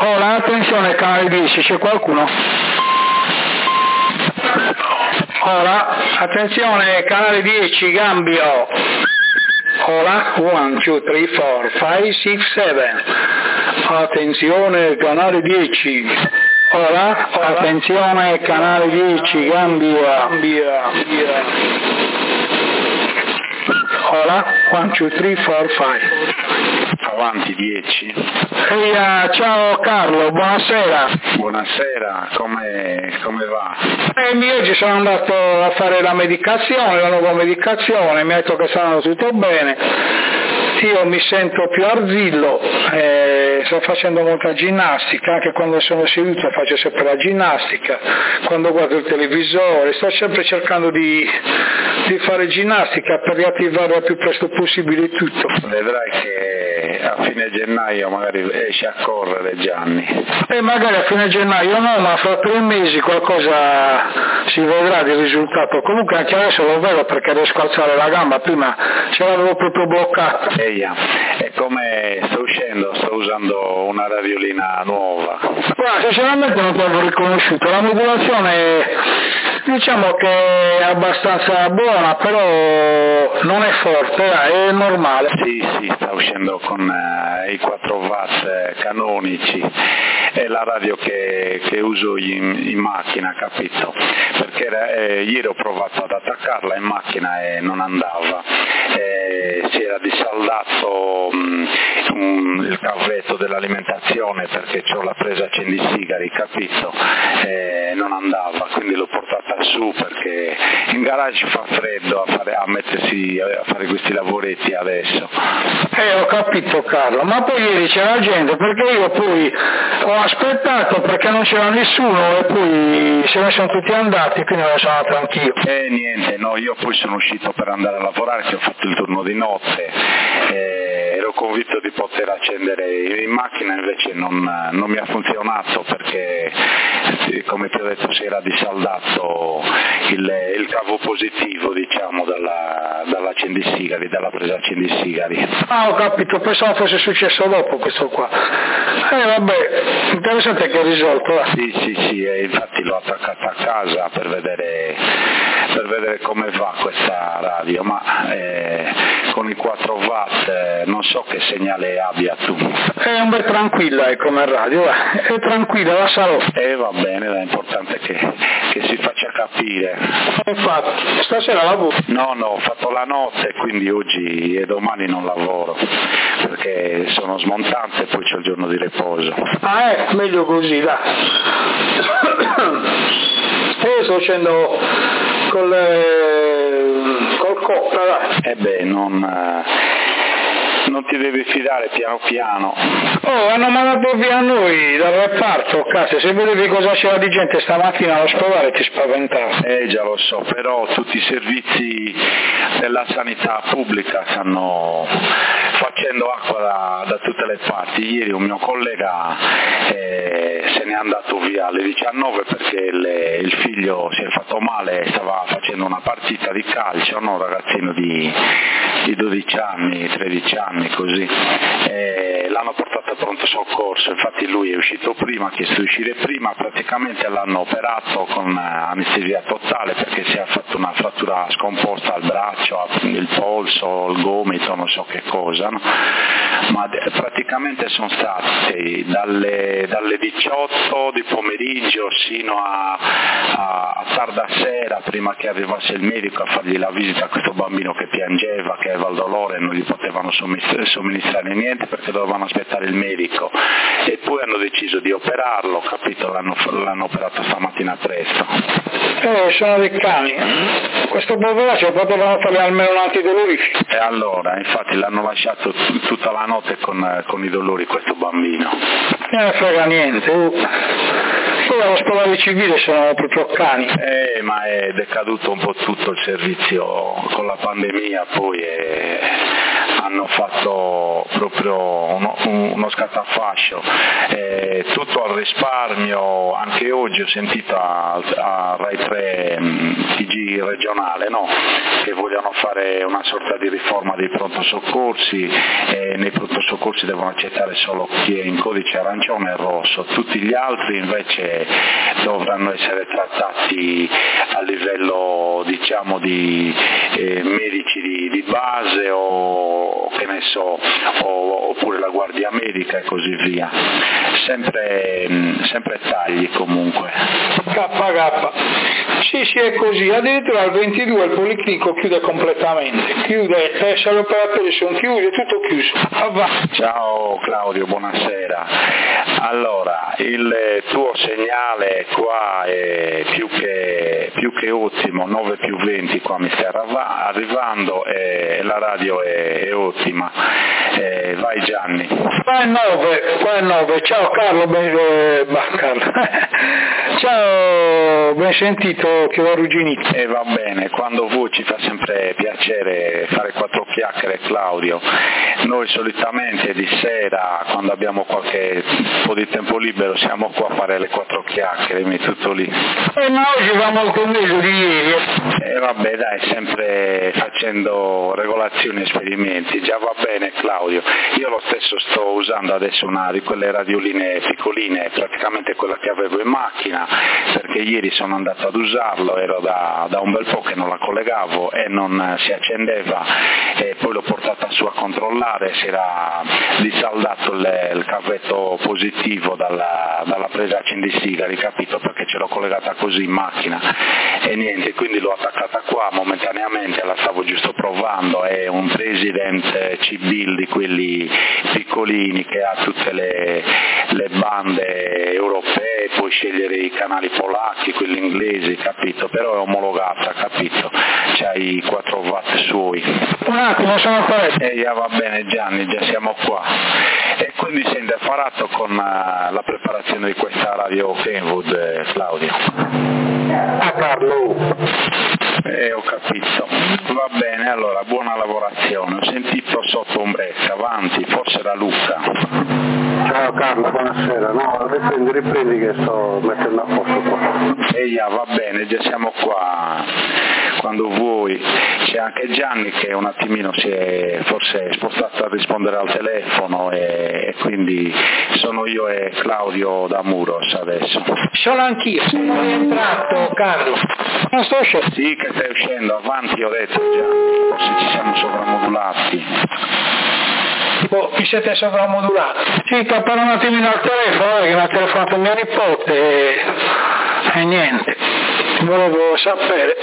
Ora, attenzione, canale 10, c'è qualcuno? Ora, attenzione, canale 10, Gambio. Ora, 1, 2, 3, 4, 5, 6, 7. Attenzione, canale 10. Ora, attenzione, canale 10, Gambia. Ora, 1, 2, 3, 4, 5. Avanti 10. Ciao Carlo, buonasera. Buonasera, come va? Io oggi sono andato a fare la medicazione, la nuova medicazione, mi ha detto che sarà tutto bene. Io mi sento più arzillo, sto facendo molta ginnastica, anche quando sono seduto faccio sempre la ginnastica, quando guardo il televisore, sto sempre cercando di fare ginnastica per riattivare il più presto possibile tutto. Vedrai che a fine gennaio magari esci a correre, Gianni. Magari a fine gennaio no, ma fra 3 mesi qualcosa si vedrà di risultato. Comunque anche adesso lo vedo perché riesco a alzare la gamba, prima ce l'avevo proprio bloccata. E come sto uscendo, sto usando una radiolina nuova. Guarda, sinceramente non ti avevo riconosciuto, la modulazione diciamo che è abbastanza buona, però non è forte, è normale. Sì, sta uscendo con i 4 watt canonici, è la radio che uso in macchina, capito? Perché ieri ho provato ad attaccarla in macchina e non andava, si era disaldato il cavetto dell'alimentazione perché ho la presa accendisigari, capito? Non andava, quindi l'ho portata su perché in garage fa freddo a mettersi a fare questi lavoretti adesso. Ho capito Carlo, ma poi ieri c'era gente, perché io poi ho aspettato perché non c'era nessuno e poi se ne sono tutti andati, quindi me ne sono andato anch'io. Niente, no, io poi sono uscito per andare a lavorare, che ho fatto il turno di notte, ero convinto di poter accendere in macchina, invece non mi ha funzionato perché come ti ho detto si era disaldato il cavo positivo, diciamo, dall'accendisigari, dalla presa accendisigari. Ho capito, pensavo fosse successo dopo questo qua. Vabbè, interessante che è risolto. Sì, infatti l'ho attaccata a casa per vedere come va questa radio, ma con i 4 watt non so che segnale abbia tu. È un bel tranquilla come radio, è tranquilla, la sarò. Va bene, è importante che si faccia capire. Infatti, stasera lavoro? No, ho fatto la notte, quindi oggi e domani non lavoro, perché sono smontante e poi c'è il giorno di riposo. Meglio così, dai. Io sto facendo col coppa, dai. Non ti devi fidare, piano piano. Hanno mandato via noi dal reparto, cazzo, se vedevi cosa c'era di gente stamattina allo spavare ti spaventava. Già lo so, però tutti i servizi della sanità pubblica stanno facendo acqua da tutte le parti. Ieri un mio collega se n'è andato via alle 19 perché il figlio si è fatto male, stava facendo una partita di calcio, un ragazzino di 12 anni, 13 anni così, l'hanno portato a pronto soccorso, infatti lui è uscito prima, ha chiesto di uscire prima, praticamente l'hanno operato con anestesia totale perché si è fatto una frattura scomposta al braccio, il polso, il gomito, non so che cosa, no? Ma praticamente sono stati dalle 18 di pomeriggio sino a tarda sera, prima che arrivasse il medico a fargli la visita a questo bambino che piangeva, che aveva il dolore, non gli potevano somministrare niente perché dovevano aspettare il medico, e poi hanno deciso di operarlo, capito? L'hanno operato stamattina presto. Sono dei cani, questo poveraccio potevano fare almeno un antidolorifico. E allora, infatti l'hanno lasciato tutta la notte con i dolori questo bambino. Non ne frega niente. Poi all'ospedale civile sono proprio cani. Ma è decaduto un po' tutto il servizio con la pandemia, poi hanno fatto proprio uno scatafascio, tutto al risparmio. Anche oggi ho sentito a Rai 3 TG regionale, no? Che vogliono fare una sorta di riforma dei pronto soccorsi, nei pronto soccorsi devono accettare solo chi è in codice arancione e rosso, tutti gli altri invece dovranno essere trattati a livello, diciamo, di medici di base o che ne so, oppure la guardia medica e così via, sempre tagli comunque. KK. Sì, è così, addirittura al 22 il Policlinico chiude completamente, se gli operatori sono chiusi, è tutto chiuso. Ciao Claudio, buonasera. Allora, il tuo segnale qua è più che ottimo, 9+20 qua mi sta arrivando e la radio è ottima. Vai Gianni. Qua è 9, ciao Carlo, ciao, ben sentito che ho arrugginito. Va bene, quando vuoi ci fa sempre piacere fare 4 chiacchiere Claudio. Noi solitamente di sera, quando abbiamo qualche po' di tempo libero, siamo qua a fare le 4 chiacchiere, mi tutto lì. Ma oggi va molto meglio di ieri. Vabbè dai, sempre facendo regolazioni e esperimenti, già va bene Claudio. Io lo stesso sto usando adesso una di quelle radioline piccoline, praticamente quella che avevo in macchina, perché ieri sono andato ad usarlo, ero da un bel po' che non la collegavo e non si accendeva, e poi l'ho portata su a controllare, si era disaldato il cavetto positivo dalla presa accendisigari, capito? Perché ce l'ho collegata così in macchina e niente, quindi l'ho attaccata qua momentaneamente, la stavo giusto provando. È un President C-Bill di quelli piccolini che ha tutte le bande europee, puoi scegliere i canali polacchi, quelli inglesi, capito? Però è omologata, capito? C'hai i 4 watt suoi. Un attimo, sono qua. Va bene Gianni, già siamo qua. E quindi sei indafarato con la preparazione di questa radio Kenwood, Claudio? Carlo. Ho capito. Va bene, allora buona lavorazione. Ho sentito sotto ombreccia, avanti, forse era Luca. Ciao Carlo, buonasera. No, riprendi che sto mettendo a posto qua. Va bene, già siamo qua quando vuoi. C'è anche Gianni che un attimino si è forse spostato a rispondere al telefono e quindi sono io e Claudio da Muros adesso. Sono anch'io, sono rientrato Carlo. Non sto uscendo. Sì, che stai uscendo, avanti ho detto Gianni, forse ci siamo sovramodulati. Vi siete sovramodulati? Sì, tappare un attimino al telefono, che mi ha telefonato mio nipote e niente, volevo sapere.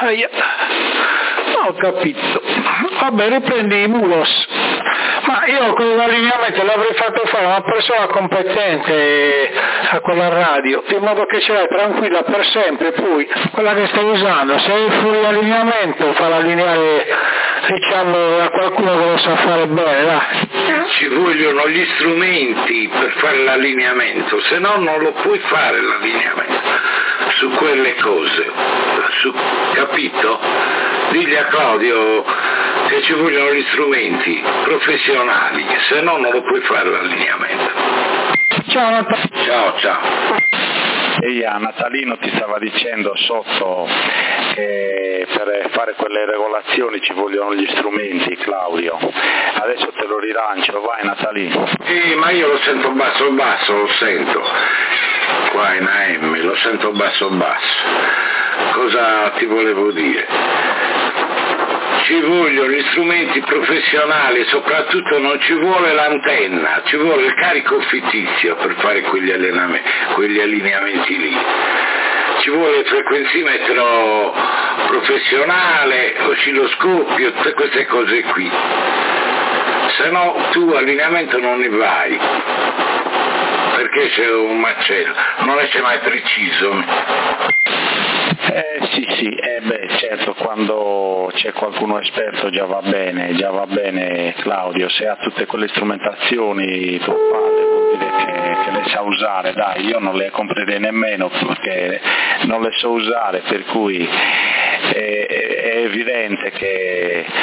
Ho capito. Vabbè, riprendi i Mulos. Ma io con l'allineamento l'avrei fatto fare a una persona competente a quella radio, in modo che ce l'hai tranquilla per sempre, poi quella che stai usando, se è fuori allineamento fa allineare, diciamo, a qualcuno che lo sa fare bene, dai. Ci vogliono gli strumenti per fare l'allineamento, se no non lo puoi fare l'allineamento su quelle cose, capito? Digli a Claudio che ci vogliono gli strumenti professionali, se no non lo puoi fare l'allineamento. Ciao. Ciao. Natalino ti stava dicendo sotto che per fare quelle regolazioni ci vogliono gli strumenti, Claudio. Adesso te lo rilancio, vai Natalino. Ma io lo sento basso, lo sento. Qua in AM, lo sento basso. Cosa ti volevo dire? Ci vogliono gli strumenti professionali, soprattutto non ci vuole l'antenna, ci vuole il carico fittizio per fare quegli allineamenti lì. Ci vuole il frequenzimetro professionale, oscilloscopio, tutte queste cose qui. Se no tu allineamento non ne vai, perché c'è un macello, non esce mai preciso. Sì, certo, quando c'è qualcuno esperto già va bene Claudio, se ha tutte quelle strumentazioni tuo padre vuol dire che le sa usare, dai, io non le comprerei nemmeno perché non le so usare, per cui è evidente che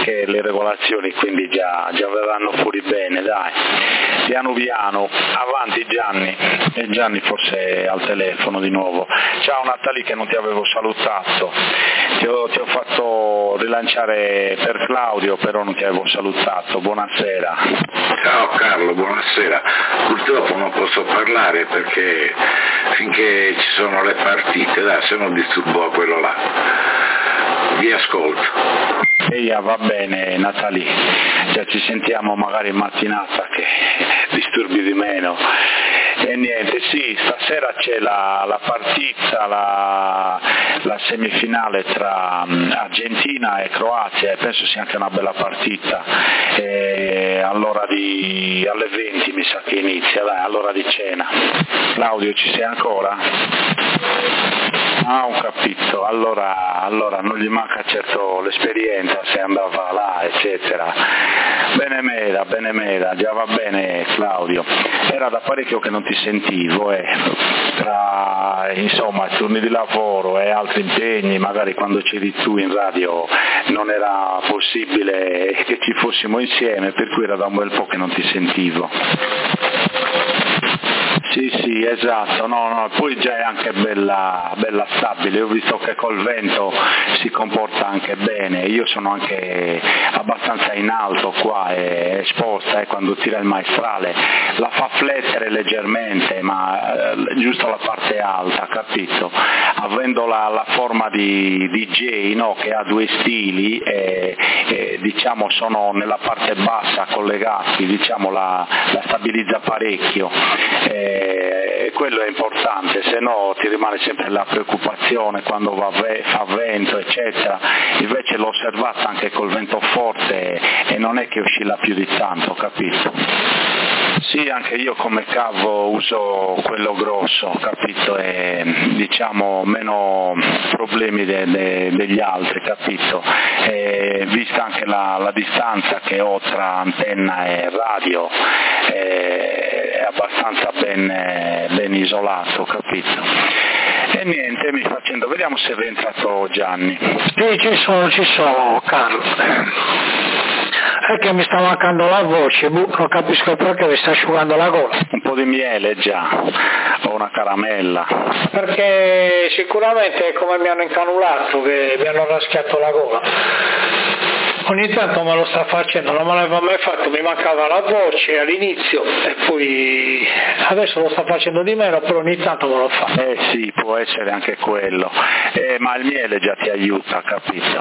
che le regolazioni quindi già verranno fuori bene, dai, piano piano, avanti Gianni. E Gianni forse è al telefono di nuovo. Ciao Natali, che non ti avevo salutato, ti ho fatto rilanciare per Claudio, però non ti avevo salutato. Buonasera. Ciao Carlo, buonasera. Purtroppo non posso parlare perché finché ci sono le partite, dai, se non disturbo quello là. Vi ascolto. Eia, va bene Natali, già ci sentiamo magari in mattinata che disturbi di meno. E niente, sì, stasera c'è la partita, la semifinale tra Argentina e Croazia, e penso sia anche una bella partita. Alle 20 mi sa che inizia, dai, all'ora di cena. Claudio, ci sei ancora? Ah, ho capito, allora non gli manca certo l'esperienza se andava là, eccetera. Bene meda, già va bene Claudio. Era da parecchio che non ti sentivo, tra insomma turni di lavoro e altri impegni, magari quando c'eri tu in radio non era possibile che ci fossimo insieme, per cui era da un bel po' che non ti sentivo. Sì, esatto, no, poi già è anche bella stabile, ho visto che col vento si comporta anche bene, io sono anche abbastanza in alto qua, è esposta, e quando tira il maestrale la fa flettere leggermente, ma giusto la parte alta, capito? Avendo la forma di DJ, no, che ha due stili, diciamo sono nella parte bassa collegati, diciamo la stabilizza parecchio. Quello è importante, se no ti rimane sempre la preoccupazione quando fa vento eccetera. Invece l'ho osservata anche col vento forte e non è che oscilla più di tanto, capito? Sì, anche io come cavo uso quello grosso, capito? E diciamo meno problemi degli altri, capito? E vista anche la distanza che ho tra antenna e radio, è abbastanza ben isolato, capito? E niente, vediamo se è rientrato Gianni. Sì, ci sono Carlo. È che mi sta mancando la voce, non capisco perché mi sta asciugando la gola. Un po' di miele già, o una caramella. Perché sicuramente è come mi hanno incanulato, che mi hanno raschiato la gola. Ogni tanto me lo sta facendo, non me l'aveva mai fatto, mi mancava la voce all'inizio e poi adesso lo sta facendo di meno, però ogni tanto me lo fa. Sì, può essere anche quello, ma il miele già ti aiuta, capito?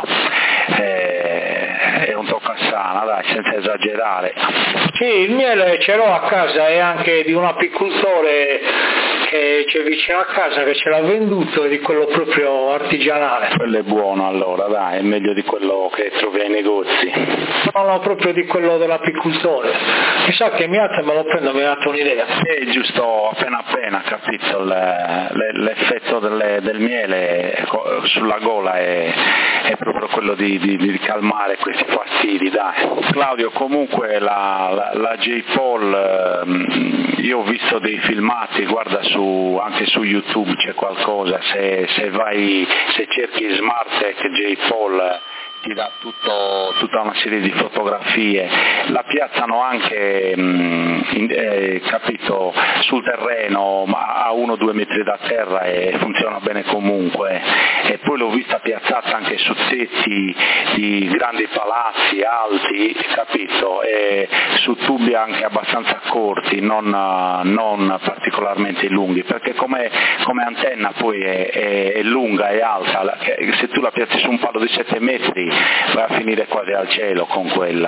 È un toccasana, dai, senza esagerare. Sì, il miele ce l'ho a casa, è anche di un apicoltore che c'è vicino a casa che ce l'ha venduto, e di quello proprio artigianale. Quello è buono allora, dai, è meglio di quello che trovi ai negozi. No, proprio di quello dell'apicoltore. Mi sa che mi alza e me lo prendo, mi ha dato un'idea. È giusto appena, capito, l'effetto del miele sulla gola è proprio quello di calmare questi fastidi, dai. Claudio, comunque la J-Paul, io ho visto dei filmati, guarda anche su YouTube c'è qualcosa, se cerchi Smartec J-Paul ti dà tutta una serie di fotografie, la piazzano anche capito, sul terreno, ma a 1-2 metri da terra, e funziona bene comunque. E poi l'ho vista piazzata anche su tetti di grandi palazzi alti, capito, e su tubi anche abbastanza corti, non particolarmente lunghi, perché come antenna poi è lunga e alta, se tu la piazzi su un palo di 7 metri vai a finire quasi al cielo con quella.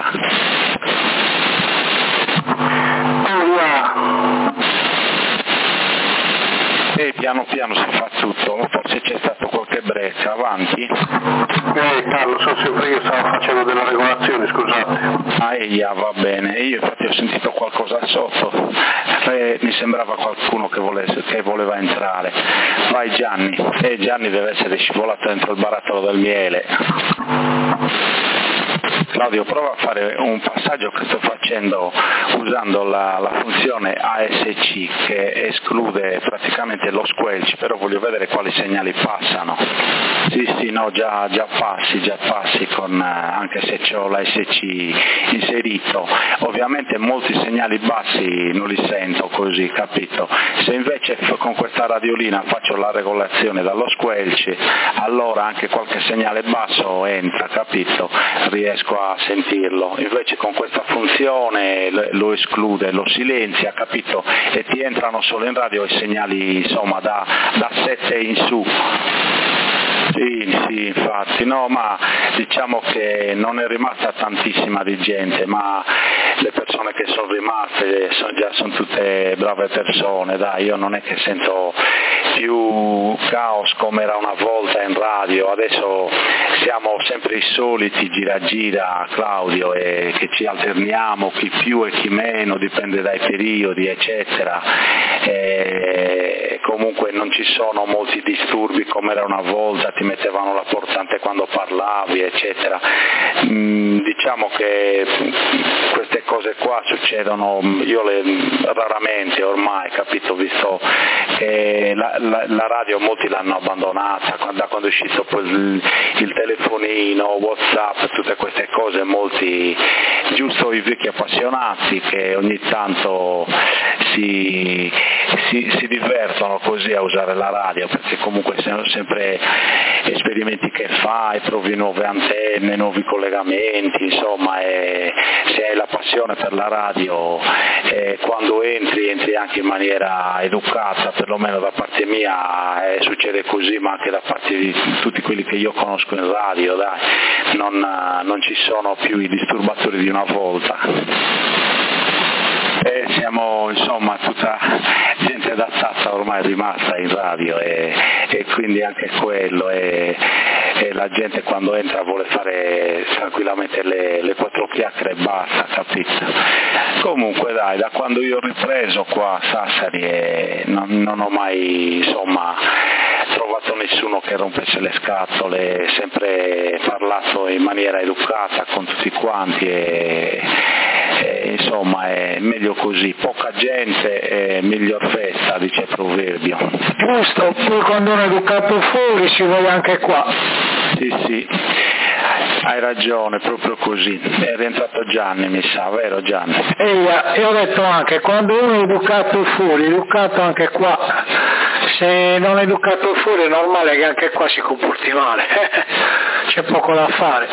E piano piano si fa tutto, forse c'è stato qualche break, avanti? Carlo, sono sempre io, stavo facendo della regolazione, scusate. Va bene, io infatti ho sentito qualcosa sotto, mi sembrava qualcuno che voleva entrare. Vai Gianni, Gianni deve essere scivolato dentro il barattolo del miele. Claudio, prova a fare un passaggio che sto facendo usando la funzione ASC che esclude praticamente lo squelch, però voglio vedere quali segnali passano. Sì, no, già passi con, anche se c'ho l'ASC inserito. Ovviamente molti segnali bassi non li sento così, capito? Se invece con questa radiolina faccio la regolazione dallo squelch, allora anche qualche segnale basso entra, capito? Riesco a sentirlo. Invece con questa funzione lo esclude, lo silenzia, capito? E ti entrano solo in radio i segnali, insomma, da 7 in su. Sì, infatti, no, ma diciamo che non è rimasta tantissima di gente, ma le persone che sono rimaste sono tutte brave persone, dai, io non è che sento più caos come era una volta in radio, adesso siamo sempre i soliti gira Claudio, e che ci alterniamo, chi più e chi meno, dipende dai periodi, eccetera. Comunque non ci sono molti disturbi come era una volta, ti mettevano la portante quando parlavi, eccetera. Diciamo che queste cose qua succedono, raramente ormai, capito, visto che la radio molti l'hanno abbandonata, da quando è uscito poi il telefonino, WhatsApp, tutte queste cose, molti, giusto i vecchi appassionati che ogni tanto si divertono così a usare la radio, perché comunque sono sempre esperimenti che fai, provi nuove antenne, nuovi collegamenti, insomma, e se hai la passione per la radio, quando entri anche in maniera educata, perlomeno da parte mia succede così, ma anche da parte di tutti quelli che io conosco in radio, dai, non ci sono più i disturbatori di una volta. Siamo insomma tutta gente adattata ormai rimasta in radio, e quindi anche quello, e la gente quando entra vuole fare tranquillamente le 4 chiacchiere e basta, capito? Comunque dai, da quando io ho ripreso qua a Sassari non ho mai insomma trovato nessuno che rompesse le scatole, sempre parlato in maniera educata con tutti quanti, e insomma è meglio così, poca gente, miglior festa, dice il proverbio. Giusto, poi quando uno è educato fuori si vuole anche qua. Sì, hai ragione, proprio così. È rientrato Gianni, mi sa, vero Gianni? Io ho detto anche, quando uno è educato fuori, è educato anche qua. Se non è educato fuori è normale che anche qua si comporti male, c'è poco da fare.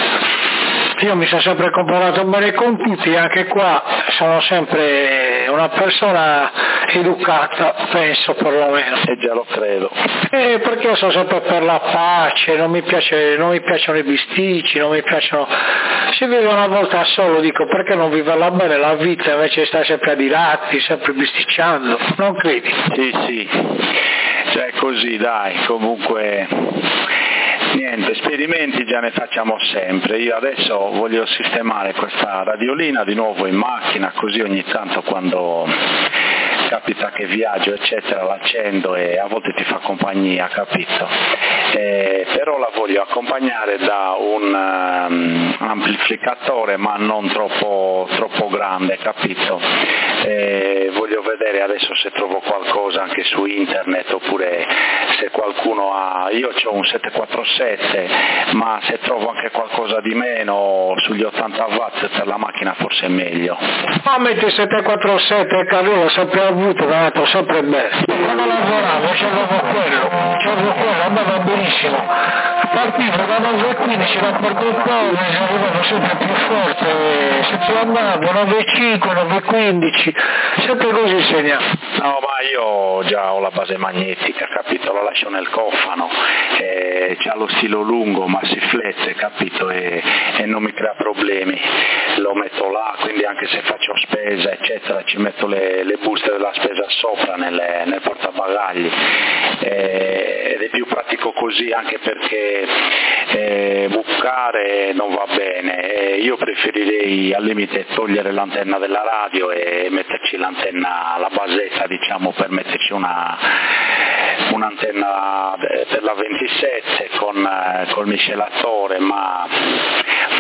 Io mi sono sempre comportato bene con tutti, anche qua sono sempre una persona educata, penso perlomeno. Già lo credo. Perché io sono sempre per la pace, non mi piacciono i bisticci, non mi piacciono. Si vive una volta solo, dico, perché non viverla bene la vita invece di stare sempre a diratti, sempre bisticciando, non credi? Sì, cioè così dai, comunque niente, esperimenti già ne facciamo sempre. Io adesso voglio sistemare questa radiolina di nuovo in macchina, così ogni tanto quando capita che viaggio eccetera l'accendo e a volte ti fa compagnia, capito? Però la voglio accompagnare da un amplificatore ma non troppo grande, capito? Voglio vedere adesso se trovo qualcosa anche su internet, oppure se qualcuno ha, io ho un 747, ma se trovo anche qualcosa di meno sugli 80 watt per la macchina forse è meglio. Ma metti 747, Carlo, l'ho sempre avuto, mi ha detto sempre bene. Quando lavoravo c'avevo quello, a me va benissimo. Partivo da 9.15 da Portofino, arrivavo sempre più forte, se ti andavo 9.5, 9.15, sempre così segnato. No, ma io già ho la base magnetica, capito? La lascio nel cofano, c'ha lo stilo lungo ma si flette, capito? E non mi crea problemi, lo metto là, quindi anche se faccio spesa eccetera ci metto le buste della spesa sopra nel portabagagli, ed è più pratico così, anche perché bucare non va bene, io preferirei al limite togliere l'antenna della radio e metterci l'antenna, la basetta diciamo, per metterci un'antenna per la 27 col miscelatore, ma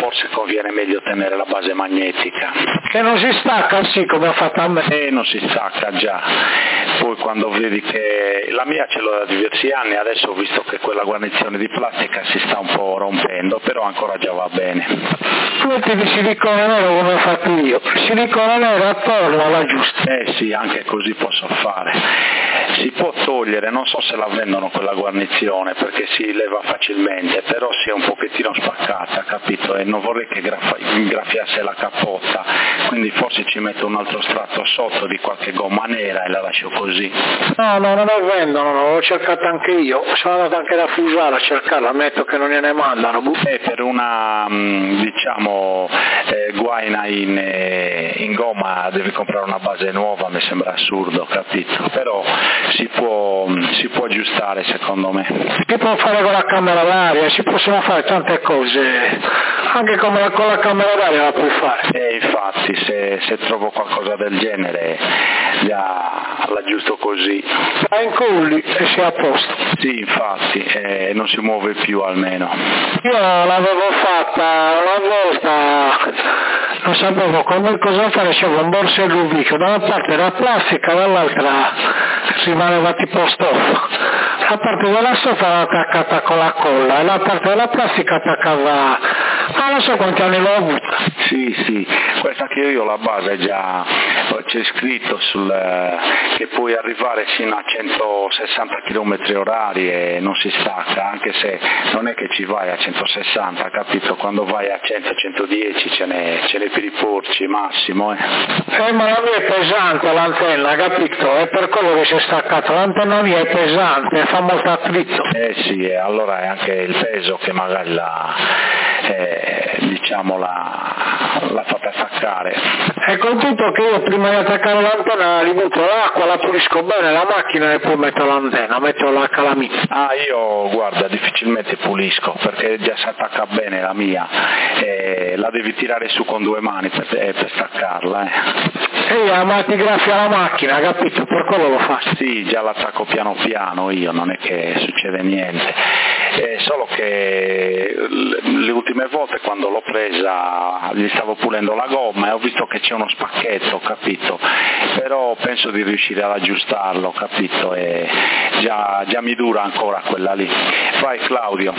forse conviene meglio tenere la base magnetica. Che non si stacca, sì, come ha fatto a me. Non si stacca già, poi quando vedi che la mia ce l'ho da diversi anni, adesso ho visto che quella guarnizione di plastica si sta un po' rompendo, però ancora già va bene. Metti di silicone nero come ho fatto io, silicone nero attorno alla giusta. Sì, anche così posso fare. Si può togliere, non so se la vendono quella guarnizione perché si leva facilmente, però si è un pochettino spaccata, capito? E non vorrei che graffiasse la cappotta, quindi forse ci metto un altro strato sotto di qualche gomma nera e la lascio così. No, non la vendono, l'ho cercata anche io, sono andato anche da Fusara a cercarla, ammetto che non gliene mandano. Per una, diciamo, guaina in gomma devi comprare una base nuova, mi sembra assurdo, capito? Però si può aggiustare secondo me. Si può fare con la camera d'aria, si possono fare tante cose, anche con la camera d'aria la puoi fare. Infatti se trovo qualcosa del genere già l'aggiusto così. La incolli e sei a posto. Sì, infatti, non si muove più almeno. Io l'avevo fatta una volta, non sapevo cosa fare, c'era un borsello ubico, da una parte era plastica, dall'altra rimaneva tipo stoffa. La parte della stoffa era attaccata con la colla e la parte della plastica attaccava, non so quanti anni l'ho avuta. Sì, questa che io la base già c'è scritto che puoi arrivare fino a 160 km/h e non si stacca, anche se non è che ci vai a 160, capito? Quando vai a 100-110 ce n'è per i porci massimo. Ma la mia è pesante l'antenna, capito? È per quello che si è staccata, l'antenna mia è pesante, fa molto attrito. Sì, allora è anche il peso che magari l'ha fatta staccare. E con tutto che io prima di attaccare l'antenna li butto l'acqua, la pulisco bene la macchina e poi metto l'antenna, metto la calamita. Io guarda difficilmente pulisco perché già si attacca bene la mia, la devi tirare su con 2 mani per staccarla. Ma ti graffia la macchina, capito? Per quello lo faccio. Sì, già l'attacco piano piano io, non è che succede niente. Solo che le ultime volte quando l'ho presa gli stavo pulendo la gomma e ho visto che c'è uno spacchetto, capito? Però penso di riuscire ad aggiustarlo, capito? E già mi dura ancora quella lì. Vai Claudio.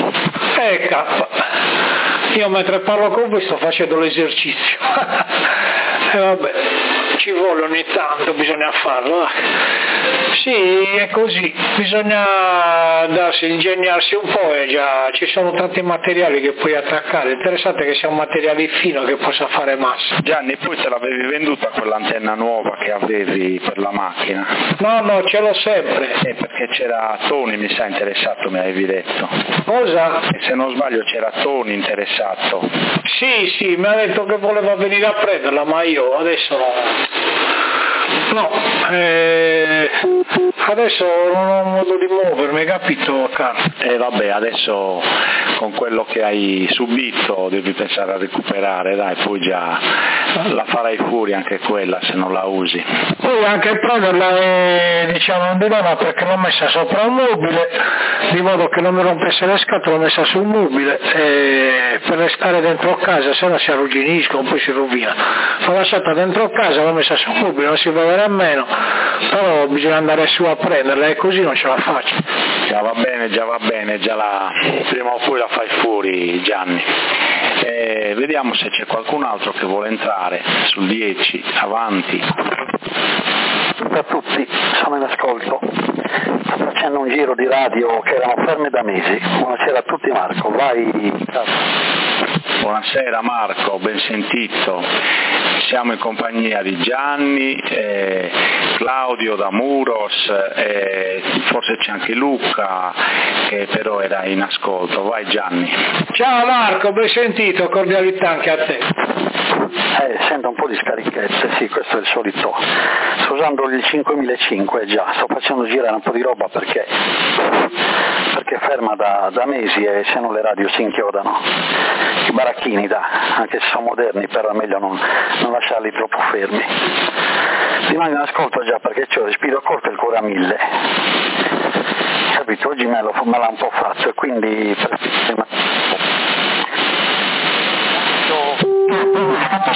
Io mentre parlo con voi sto facendo l'esercizio. Vabbè, ci vuole ogni tanto, bisogna farlo. Sì, è così, bisogna ingegnarsi un po' e già ci sono tanti materiali che puoi attaccare. Interessante che sia un materiale fino che possa fare massa. Gianni, poi te l'avevi venduta quell'antenna nuova che avevi per la macchina? No, ce l'ho sempre. Perché c'era Tony, mi sa, interessato, mi avevi detto. Cosa? Se non sbaglio c'era Tony interessato. Sì, mi ha detto che voleva venire a prenderla, ma io adesso no, adesso non ho modo di muovermi, capito, caro? Vabbè, adesso con quello che hai subito devi pensare a recuperare, dai, poi già la farai fuori anche quella se non la usi. Poi anche prenderla diciamo di no, perché l'ho messa sopra un mobile, di modo che non mi rompesse le scatole, l'ho messa sul mobile per restare dentro casa, se no si arrugginiscono, poi si rovina. L'ho lasciata dentro casa, l'ho messa sul mobile, non si vede nemmeno, però bisogna andare su a prenderla e così non ce la faccio. Già va bene, prima o poi la fai fuori, Gianni. Vediamo se c'è qualcun altro che vuole entrare sul 10, avanti. Ciao a tutti, sono in ascolto. Sto facendo un giro di radio che erano ferme da mesi. Buonasera a tutti Marco, vai. Buonasera Marco, ben sentito. Siamo in compagnia di Gianni, Claudio da Muros, forse c'è anche Luca che però era in ascolto. Vai Gianni. Ciao Marco, ben sentito, cordialità anche a te. Sento un po' di scarichezze, sì, questo è il solito. Sto usando il 5005 già, sto facendo girare un po' di roba perché è ferma da mesi e se no le radio si inchiodano. I baracchini, anche se sono moderni, però è meglio non lasciarli troppo fermi. Rimango in ascolto già perché c'ho il respiro corto e il cuore a 1000. Capito? Oggi me l'ha un po' fatto e quindi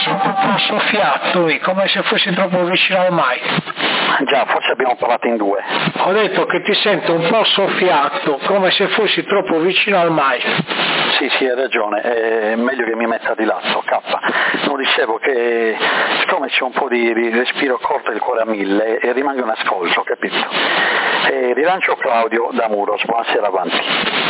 un po' soffiato, come se fossi troppo vicino al mic. Già, forse abbiamo parlato in due. Ho detto che ti sento un po' soffiato, come se fossi troppo vicino al mic. Sì, hai ragione, è meglio che mi metta di lato, K. Non dicevo che siccome c'è un po' di respiro corto e il cuore a 1000 e rimane un ascolto, capito? E rilancio Claudio da Muros, buonasera, avanti.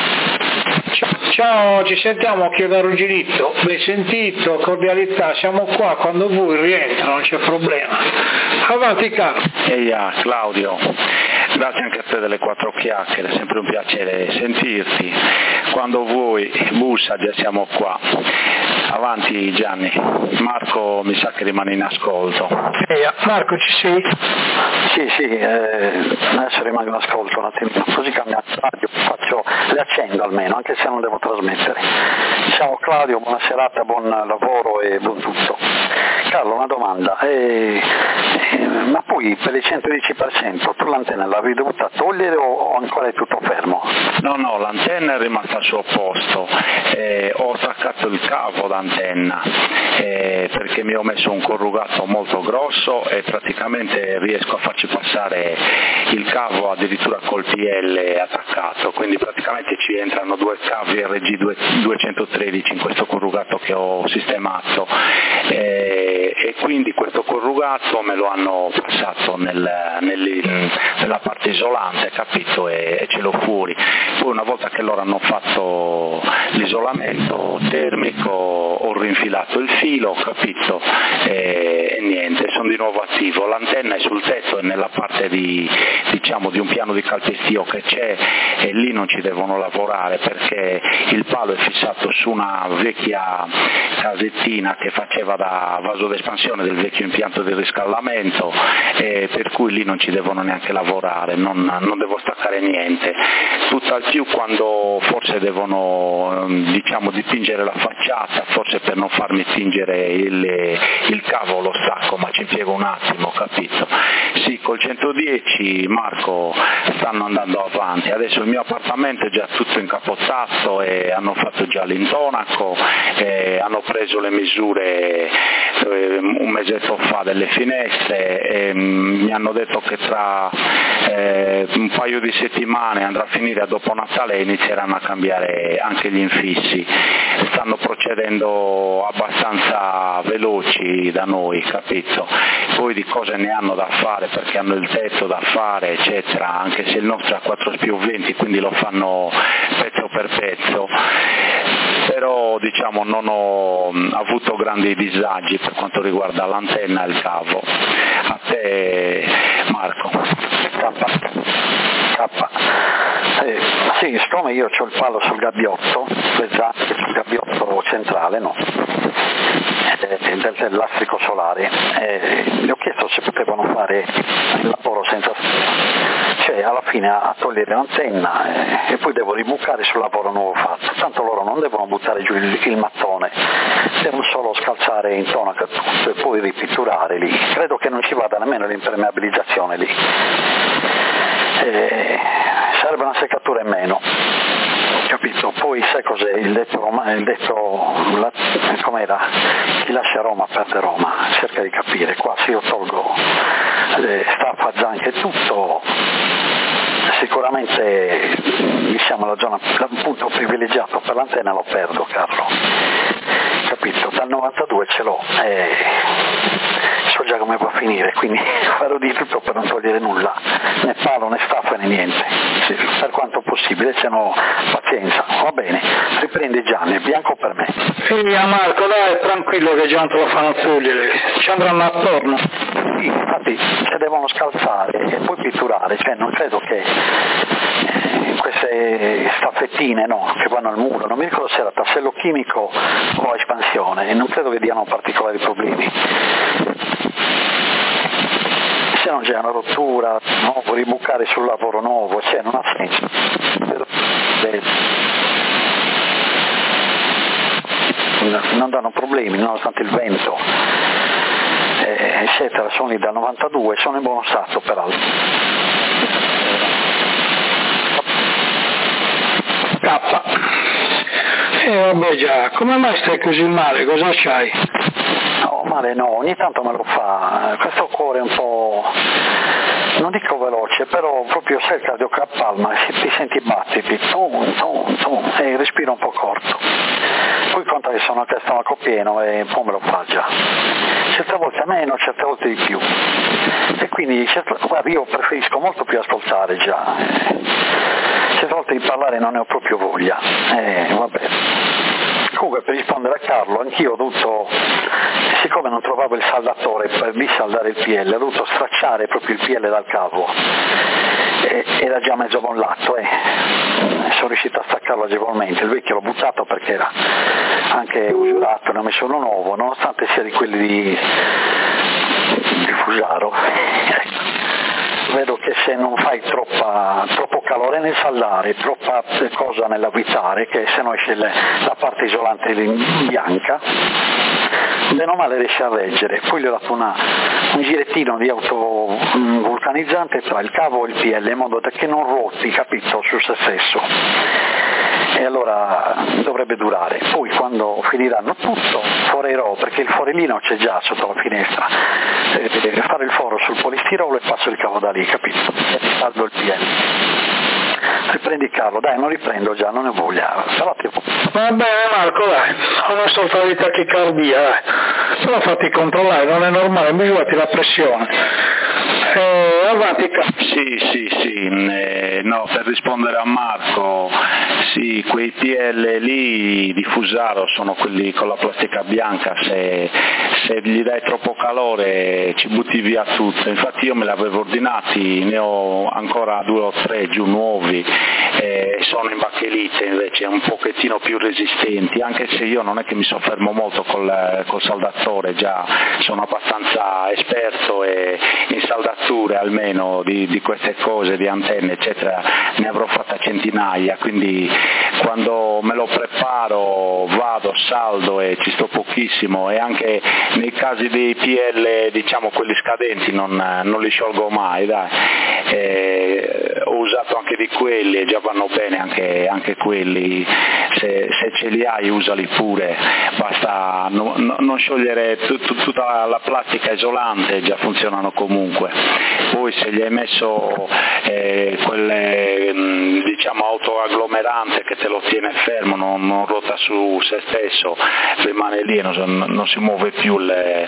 Ciao, ci sentiamo, chiedo a Ruggilito. Ben sentito, cordialità, siamo qua quando vuoi, rientra, non c'è problema. Avanti Carlo. Eia, Claudio, grazie anche a te delle 4 chiacchiere, è sempre un piacere sentirti. Quando vuoi, bussa, già siamo qua. Avanti Gianni, Marco mi sa che rimane in ascolto. Marco, ci sei? Sì, adesso rimango in ascolto un attimino, così cambia il radio, le accendo almeno, anche se non devo trasmettere. Ciao Claudio, buona serata, buon lavoro e buon tutto. Carlo, una domanda, ma poi per il 110% tu l'antenna l'avevi dovuta togliere o ancora è tutto fermo? No, l'antenna è rimasta al suo posto, ho attaccato il cavo d'antenna perché mi ho messo un corrugato molto grosso e praticamente riesco a farci passare il cavo addirittura col PL attaccato, quindi praticamente ci entrano 2 cavi RG 213 in questo corrugato che ho sistemato e quindi questo corrugato me lo hanno passato nella parte isolante, capito, e ce l'ho fuori. Poi una volta che loro hanno fatto l'isolamento termico ho rinfilato il filo, capito, e niente, sono di nuovo attivo. L'antenna è sul tetto e nella parte di un piano di calpestio che c'è e lì non ci devono lavorare perché il palo è fissato su una vecchia casettina che faceva da vaso d'espansione del vecchio impianto di riscaldamento e per cui lì non ci devono neanche lavorare, non devo staccare niente. Tutt'al più quando forse devono dipingere la facciata, forse per non farmi tingere il cavo lo stacco, ma ci impiego un attimo, capito? Sì, col 110 Marco stanno andando avanti, adesso il mio appartamento è già tutto incapottato e hanno fatto già l'intonaco, hanno preso le misure un mesetto fa delle finestre e mi hanno detto che tra un paio di settimane andrà a finire dopo Natale e inizieranno a cambiare anche gli infissi. Stanno procedendo abbastanza veloci da noi, capito? Poi di cose ne hanno da fare perché hanno il tetto da fare, eccetera, anche se il nostro è a 4+20, quindi lo fanno pezzo per pezzo. Però non ho avuto grandi disagi per quanto riguarda l'antenna e il cavo. A te Marco. Sì, siccome io ho il palo sul gabbiotto, le zanne sul gabbiotto centrale, no, del lastrico solare, gli ho chiesto se potevano fare il lavoro senza, cioè alla fine a togliere l'antenna e poi devo ribucare sul lavoro nuovo fatto, tanto loro non devono buttare giù il mattone, devono solo scalzare in tonaca tutto e poi ripitturare lì, credo che non ci vada nemmeno l'impermeabilizzazione lì. Sarebbe una seccatura in meno, capito? Poi sai cos'è il detto com'era? Chi lascia Roma perde Roma, cerca di capire, qua se io tolgo staffa, zanche e tutto, sicuramente la zona, il punto privilegiato per l'antenna lo perdo, Carlo, capito? Dal 92 ce l'ho, so già come va a finire, quindi farò di tutto per non togliere nulla, né palo né staffa né niente, sì, per quanto possibile, se no pazienza, va bene, riprendi Gianni, bianco per me. Sì, Marco, dai, tranquillo che già non te lo fanno togliere, ci andranno attorno. Sì, infatti se devono scalzare e poi pitturare, cioè non credo che queste staffettine che vanno al muro, non mi ricordo se era tassello chimico o a espansione, e non credo che diano particolari problemi. Se non c'è una rottura, ribucare sul lavoro nuovo, cioè non ha senso. Non danno problemi nonostante il vento, eccetera, sono lì dal 92, sono in buono stato peraltro. Vabbè già, come mai stai così male? Cosa c'hai? No, male no, ogni tanto me lo fa, questo cuore un po', non dico veloce, però proprio sai il cardio che appalma, ti senti i battiti, e il respiro un po' corto. Poi conta che sono a stomaco pieno e un po' me lo fa già. Certe volte meno, certe volte di più. E quindi, guarda, io preferisco molto più ascoltare già. Certe volte di parlare non ne ho proprio voglia. Vabbè. Comunque, per rispondere a Carlo, anch'io ho dovuto, siccome non trovavo il saldatore per risaldare il PL, ho dovuto stracciare proprio il PL dal cavo. Era già mezzo bollato, sono riuscito a staccarlo agevolmente. Il vecchio l'ho buttato perché era anche usurato, ne ho messo uno nuovo, nonostante sia di quelli di Fusaro. Vedo che se non fai troppo calore nel saldare, troppa cosa nell'avvitare, che se no esce la parte isolante bianca, bene o male riesce a reggere. Poi gli ho dato un girettino di autovulcanizzante tra il cavo e il PL, in modo da che non rotti, capito, su se stesso. E allora dovrebbe durare. Poi quando finiranno tutto forerò, perché il forellino c'è già sotto la finestra, fare il foro sul polistirolo e passo il cavo da lì, capito? E salvo il PL. Riprendi Carlo, dai, non riprendo già, non ne voglia. Va bene Marco, dai, ho una sorta di tachicardia, dai. Però fatti controllare, non è normale, misurati la pressione. Avanti Carlo. Sì, no, per rispondere a Marco, sì, quei PL lì di Fusaro sono quelli con la plastica bianca, se gli dai troppo calore ci butti via tutto. Infatti io me li avevo ordinati, ne ho ancora 2 o 3 giù nuovi, sono in bacchelite invece, un pochettino più resistenti, anche se io non è che mi soffermo molto col saldatore, già sono abbastanza esperto e in saldature almeno di queste cose, di antenne eccetera, ne avrò fatta centinaia, quindi quando me lo preparo vado, saldo e ci sto pochissimo, e anche nei casi dei PL, diciamo quelli scadenti, non li sciolgo mai, dai. Ho usato anche di quelli e già vanno bene anche quelli, se ce li hai usali pure, basta non sciogliere tutta la plastica isolante, già funzionano comunque. Poi se gli hai messo quelle diciamo autoagglomerante che te lo tiene fermo, non rota su se stesso, rimane lì e non si muove più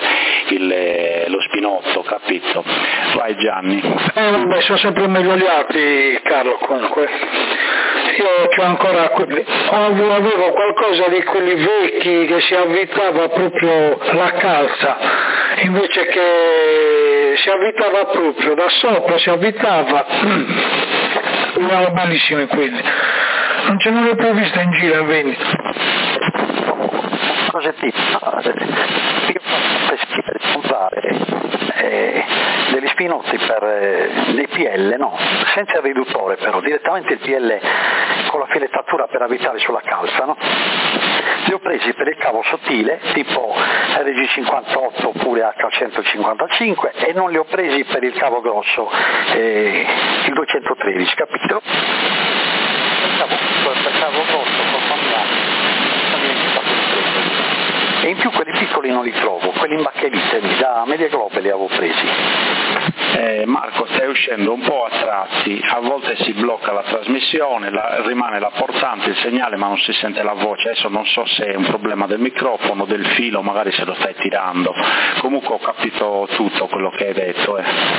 lo spinotto, capito? Vai Gianni. Vabbè, sono sempre meglio gli altri Carlo, comunque. Io c'ho ancora avevo qualcosa di quelli vecchi che si avvitava proprio la calza, invece che si avvitava proprio da sopra, si avvitava, erano bellissimi quelli, non ce ne l'ho più vista in giro a vendita. Per comprare degli spinotti per dei PL, no, senza il riduttore però, direttamente il PL con la filettatura per avvitare sulla calza, no? Li ho presi per il cavo sottile tipo RG58 oppure H155 e non li ho presi per il cavo grosso, il 213, capito? Per cavo grosso e in più quelli piccoli non li trovo, quelli in bacchelite da Media Globe li avevo presi. Marco, stai uscendo un po' a tratti, a volte si blocca la trasmissione, rimane la portante, il segnale, ma non si sente la voce. Adesso non so se è un problema del microfono, del filo, magari se lo stai tirando. Comunque ho capito tutto quello che hai detto.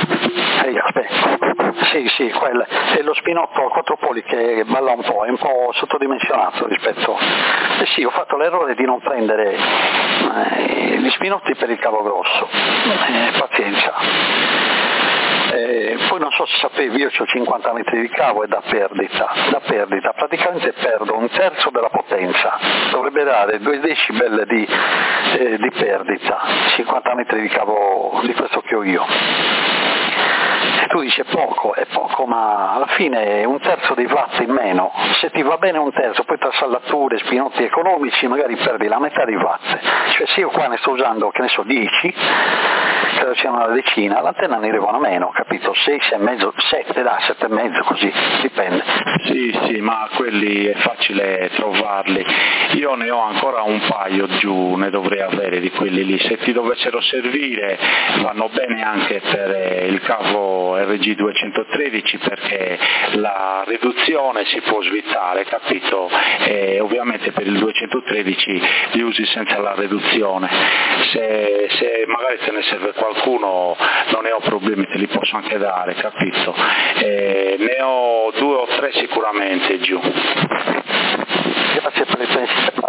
Sì, quello è lo spinotto a 4 poli che balla un po', è un po' sottodimensionato rispetto. Sì, ho fatto l'errore di non prendere gli spinotti per il cavo grosso, pazienza. Poi non so se sapevi, io ho 50 metri di cavo e da perdita, praticamente perdo un terzo della potenza, dovrebbe dare 2 decibel di perdita, 50 metri di cavo di questo che ho io. E tu dici è poco, ma alla fine è un terzo dei watt in meno, se ti va bene un terzo, poi tra saldature, spinotti economici magari perdi la metà dei watt, cioè se io qua ne sto usando, che ne so, 10, credo siano una decina, l'antenna ne arrivano meno, capito? 6, 6,5, 7, 7,5, così, dipende. Sì, ma quelli è facile trovarli. Io ne ho ancora un paio giù, ne dovrei avere di quelli lì. Se ti dovessero servire vanno bene anche per il cavo RG213 perché la riduzione si può svitare, capito? E ovviamente per il 213 li usi senza la riduzione. Se magari te ne serve qualcuno non ne ho problemi, te li posso anche dare, capito? Ne ho 2 o 3 sicuramente giù. Grazie per il pensiero.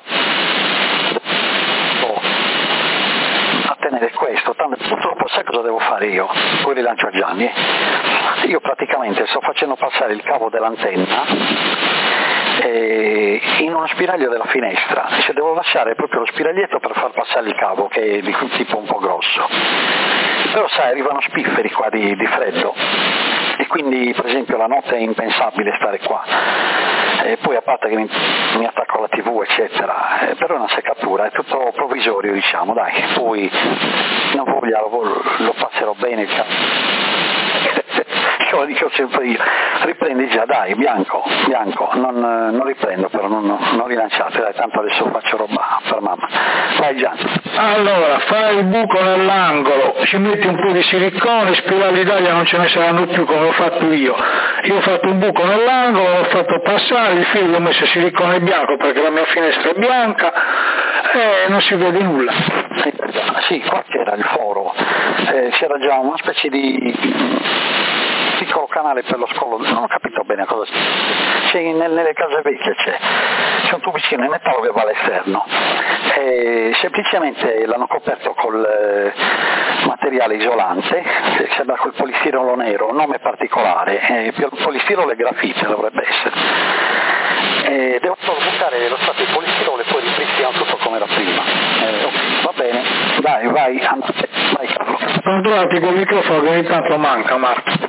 A tenere questo, tanto purtroppo sai cosa devo fare io? Poi rilancio a Gianni. Io praticamente sto facendo passare il cavo dell'antenna in uno spiraglio della finestra, cioè devo lasciare proprio lo spiraglietto per far passare il cavo che è di tipo un po' grosso, però sai arrivano spifferi qua di freddo e quindi per esempio la notte è impensabile stare qua e poi a parte che mi attacco alla TV eccetera, però è una seccatura, è tutto provvisorio diciamo, dai, poi non voglio, lo passerò bene il cavo. Lo dico sempre io, riprendi già, dai, bianco, non riprendo però, non rilanciate, dai, tanto adesso faccio roba per mamma. Vai Gianni. Allora, fai il buco nell'angolo, ci metti un po' di silicone, spirali d'aria non ce ne saranno più come ho fatto io. Io ho fatto un buco nell'angolo, l'ho fatto passare, il filo l'ho messo silicone bianco perché la mia finestra è bianca e non si vede nulla. Sì, qua c'era il foro, c'era già una specie di piccolo canale per lo scolo, non ho capito bene cosa c'è, nelle case vecchie c'è un tubicino in metallo che va all'esterno e semplicemente l'hanno coperto col materiale isolante, che sembra quel polistirolo nero, un nome particolare, polistirolo e grafite dovrebbe essere. Devo solo buttare lo stato di polistirolo e poi ripristinare tutto come era prima. Va bene, dai, vai Carlo. Controllati col microfono che ogni tanto manca, Marco.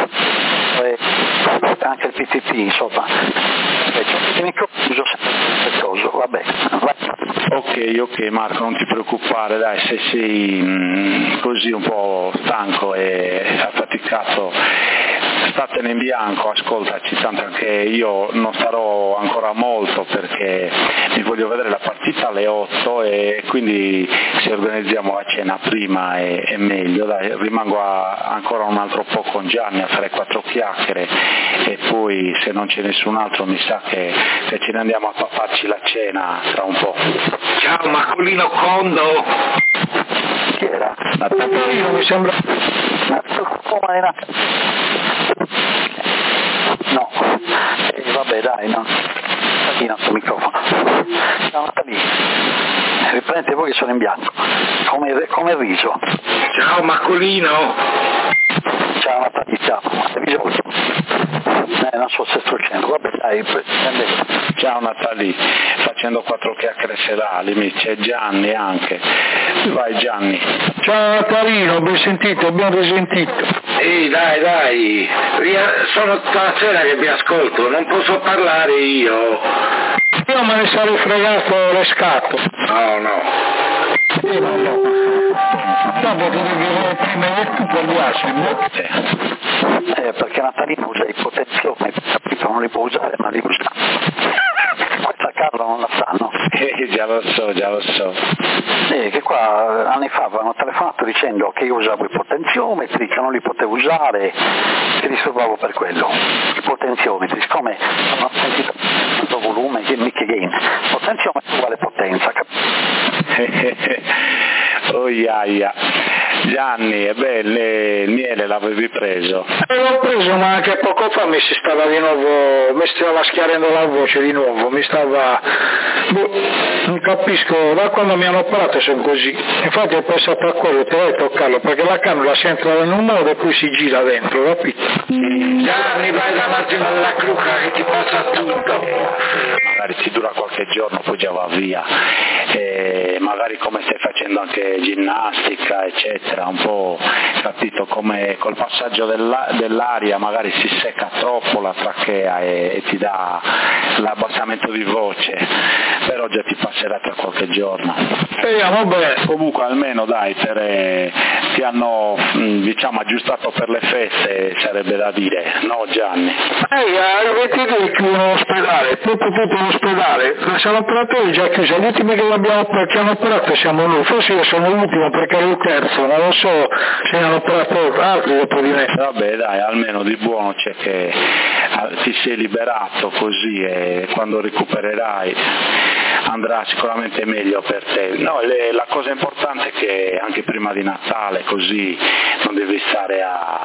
Anche il PTT insomma, il microfono uso sempre coso, vabbè. Ok Marco, non ti preoccupare, dai, se sei così un po' stanco e affaticato statene in bianco, ascoltaci, tanto anche io non starò ancora molto perché mi voglio vedere la partita alle 8 e quindi se organizziamo la cena prima è meglio, dai, rimango ancora un altro po' con Gianni a fare 4 chiacchiere e poi se non c'è nessun altro mi sa che ce ne andiamo a papparci la cena tra un po'. Ciao Macolino Condo! Chi era? Natalino mi sembra. No, vabbè dai, no. Natalino sul microfono. Ciao Natalino. Riprendete voi che sono in bianco, come il riso. Ciao Macolino! Ciao Natalino, ciao. Non so se sto dicendo, vabbè dai, ciao Natalì, facendo 4 chiacchiere serali, c'è Gianni anche, vai Gianni. Ciao Natalino, ben sentito, ben risentito. Ehi dai, sono stasera che vi ascolto, non posso parlare io. Io me ne sarei fregato le scatole. No. Dopo che devi prima di tutto guarda. Perché Natalino usa i potenzioni, capito? Non li può usare, ma li usa. Questa Carlo non la sanno. Già lo so. Che qua anni fa avevano telefonato dicendo che io usavo i potenziometri, che non li potevo usare, che disturbavo per quello. I potenziometri, siccome non ho sentito tanto volume, mica gain. Potenziometro uguale potenza, Oh iaia. Gianni, è bello, il miele l'avevi preso? L'ho preso, ma anche poco fa mi stava schiarendo la voce di nuovo, non capisco, da quando mi hanno operato sono così, infatti ho pensato a quello, te vai a toccarlo, perché la cannula si entra in un modo e poi si gira dentro, capito? Gianni, vai davanti alla cruca che ti passa tutto. magari ti dura qualche giorno, poi già va via, magari come stai facendo anche ginnastica eccetera, un po', capito, come col passaggio dell'aria magari si secca troppo la trachea e ti dà l'abbassamento di voce, però già ti passerà tra qualche giorno. Vabbè. Comunque almeno dai, ti hanno diciamo aggiustato per le feste, sarebbe da dire, no Gianni? Alle 22 chiudono l'ospedale, proprio tutto l'ospedale, siamo operatori già chiusi, gli ultimi che hanno operato siamo noi, forse io sono l'ultimo perché ero il terzo, non lo so se hanno operato altri dopo di me. Vabbè dai, almeno di buono c'è che ti sei liberato così e quando recupererai andrà sicuramente meglio per te. No, la cosa importante è che anche prima di Natale così non devi stare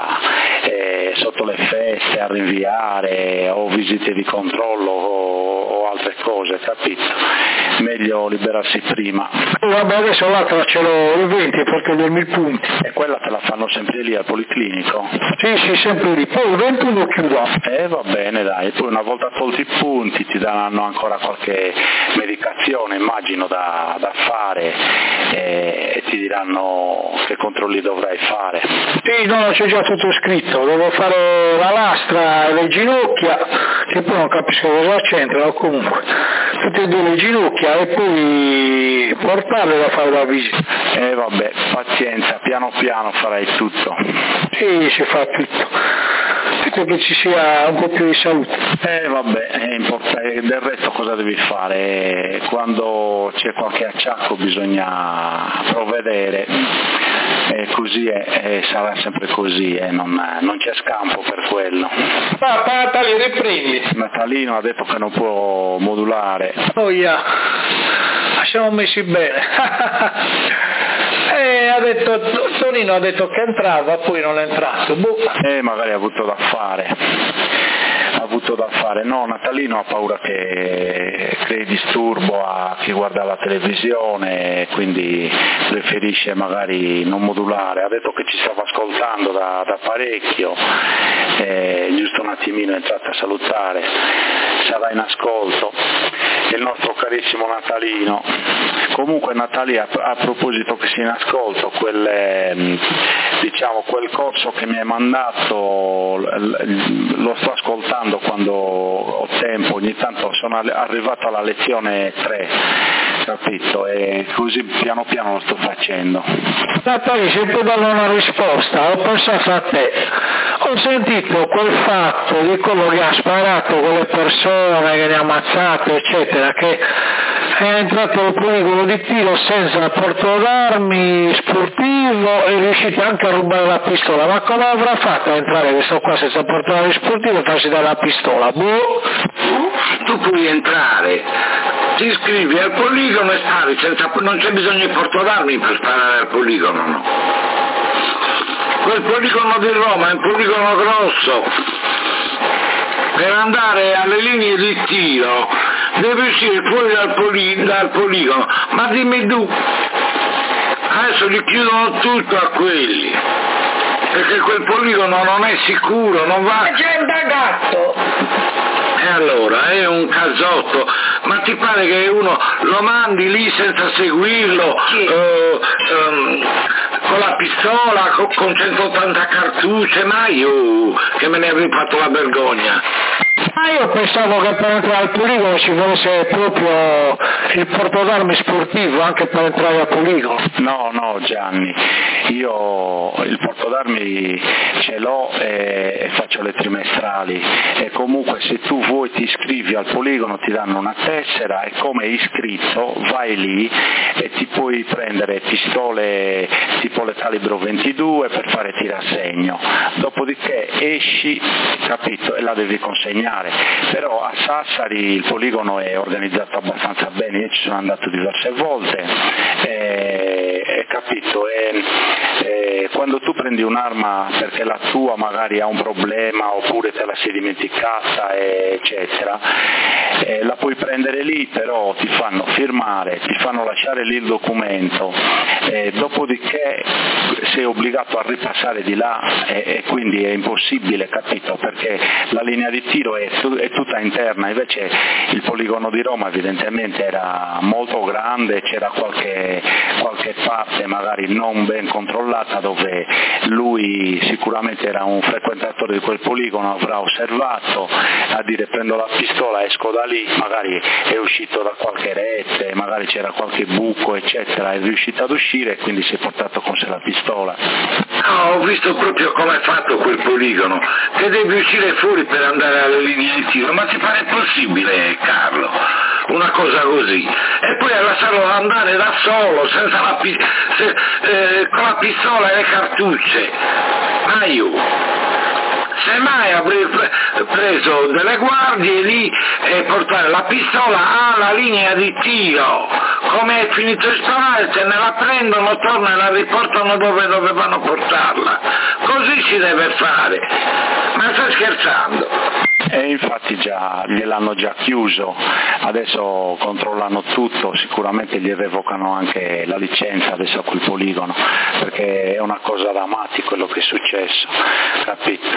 sotto le feste a rinviare o visite di controllo o altre cose, capito? Meglio liberarsi prima. Vabbè, adesso l'altra ce l'ho il 20 perché 2000 punti. E quella te la fanno sempre lì al Policlinico? Sì, sempre lì, poi il 21 chiudo. Va bene dai, poi una volta tolti i punti ti daranno ancora qualche medicazione immagino da fare e ti diranno che controlli dovrai fare. Sì, no, c'è già tutto scritto, devo fare la lastra e le ginocchia, che poi non capisco cosa c'entrano, comunque tutte e due le ginocchia e poi portarle da fare la visita. Vabbè, pazienza, piano piano farai tutto. Sì, si fa tutto che ci sia un po' più di salute. Vabbè, è importante. Del resto cosa devi fare? Quando c'è qualche acciacco bisogna provvedere, così sarà sempre così, non c'è scampo per quello. Papà, Natalino, riprendi. Natalino ha detto che non può modulare. Oh yeah, siamo messi bene. Tonino ha detto che entrava, poi non è entrato. Magari ha avuto da fare. No, Natalino ha paura che crei disturbo a chi guarda la televisione, quindi preferisce magari non modulare. Ha detto che ci stava ascoltando da parecchio, giusto un attimino è entrato a salutare, sarà in ascolto. Il nostro carissimo Natalino. Comunque Natalia, a proposito che sia in ascolto, quel corso che mi hai mandato lo sto ascoltando quando ho tempo, ogni tanto sono arrivato alla lezione 3, capito? E così piano piano lo sto facendo. Natalia, se tu dare una risposta, ho pensato a te. Ho sentito quel fatto di quello che ha sparato con le persone, che le ha ammazzate, eccetera, che è entrato nel poligono di tiro senza porto d'armi sportivo e è riuscito anche a rubare la pistola. Ma come avrà fatto a entrare questo qua senza porto d'armi sportivo e farsi dare la pistola? Tu puoi entrare, ti iscrivi al poligono e spari, non c'è bisogno di porto d'armi per sparare al poligono, no? Quel poligono di Roma è un poligono grosso, per andare alle linee di tiro devi uscire fuori dal poligono, ma dimmi tu, adesso li chiudono tutto a quelli, perché quel poligono non è sicuro, non va... C'è indagato! E allora è un casotto, ma ti pare che uno lo mandi lì senza seguirlo, con la pistola, con 180 cartucce, ma io che me ne avrei fatto la vergogna. Ma io pensavo che per entrare al poligono ci fosse proprio il porto d'armi sportivo anche per entrare al poligono. No Gianni, io il porto d'armi ce l'ho e faccio le trimestrali e comunque se tu vuoi ti iscrivi al poligono ti danno una tessera e come iscritto vai lì e ti puoi prendere pistole tipo le calibro 22 per fare tiro a segno, dopodiché esci, capito, e la devi consegnare. Però a Sassari il poligono è organizzato abbastanza bene, io ci sono andato diverse volte, capito, quando tu prendi un'arma perché la tua magari ha un problema oppure te la sei dimenticata eccetera, la puoi prendere lì, però ti fanno firmare, ti fanno lasciare lì il documento, dopodiché sei obbligato a ripassare di là e quindi è impossibile, capito? Perché la linea di tiro è tutta interna, invece il poligono di Roma evidentemente era molto grande, c'era qualche parte magari non ben controllata dove lui sicuramente era un frequentatore di quel poligono, avrà osservato a dire prendo la pistola, esco da lì, magari è uscito da qualche rete, magari c'era qualche buco eccetera, è riuscito ad uscire e quindi si è portato con sé la pistola. No, ho visto proprio come è fatto quel poligono, che devi uscire fuori per andare alle linee di tiro, ma ti pare possibile, Carlo? Una cosa così, e poi a lasciarlo andare da solo, senza con la pistola e le cartucce, ma io semmai avrei preso delle guardie lì e portare la pistola alla linea di tiro, come è finito di sparare se ne la prendono, tornano e la riportano dove dovevano portarla, così si deve fare, ma stai scherzando? E infatti gliel'hanno già chiuso, adesso controllano tutto, sicuramente gli revocano anche la licenza adesso a quel poligono, perché è una cosa drammatica quello che è successo, capito?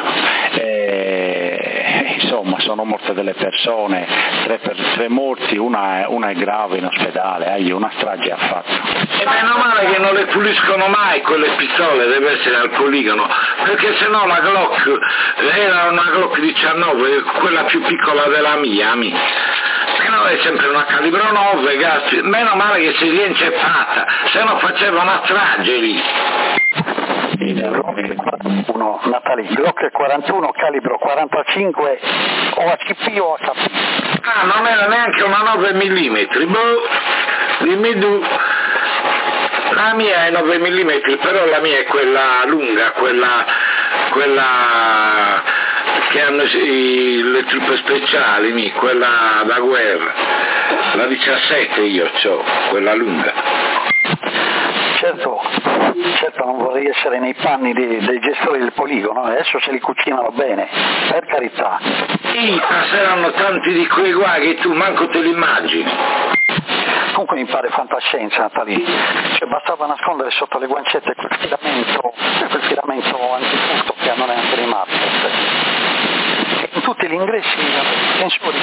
Insomma sono morte delle persone, tre morti, una è grave in ospedale, una strage ha fatto. E meno male che non le puliscono mai quelle pistole, deve essere al poligono, perché sennò la Glock era una Glock 19, quella più piccola della mia, però è sempre una calibro 9, Gaspi, meno male che si è inceppata, se no faceva una strage lì. Glock 41, calibro 45, o ACP o HP? Ah, non era neanche una 9 mm, dimmi tu. La mia è 9 mm, però la mia è quella lunga, quella che hanno le truppe speciali, quella da guerra. La 17 io c'ho, quella lunga. Certo, non vorrei essere nei panni dei gestori del poligono, adesso se li cucinano bene, per carità. Sì, passeranno tanti di quei guai che tu manco te li immagini. Comunque mi pare fantascienza, Natalì, cioè bastava nascondere sotto le guancette quel filamento antifurto che hanno neanche nei market. E in tutti gli ingressi sensori,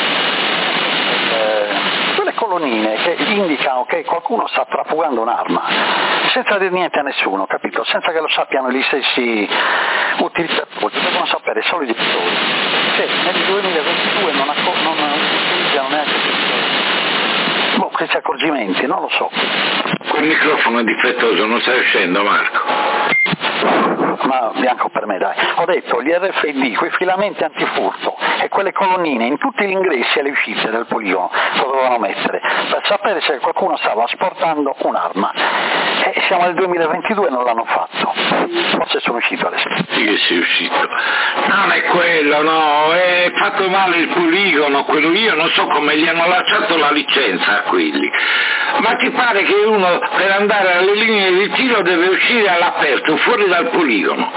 quelle colonnine che indicano che qualcuno sta trafugando un'arma, senza dire niente a nessuno, capito? Senza che lo sappiano gli stessi utilizzatori, devono sapere solo i direttori, che nel 2022 non utilizzano neanche questi accorgimenti, non lo so. Quel microfono è difettoso, non stai uscendo, Marco. Ma bianco per me, dai. Ho detto, gli RFID, quei filamenti antifurto e quelle colonnine in tutti gli ingressi e le uscite del poligono lo dovevano mettere per sapere se qualcuno stava asportando un'arma. E siamo nel 2022 e non l'hanno fatto. Forse sono uscito adesso. Sì che sei uscito. Non è quello, no, è fatto male il poligono, quello io non so come gli hanno lasciato la licenza a quelli. Ma ti pare che uno per andare alle linee di tiro deve uscire all'aperto, fuori dal poligono?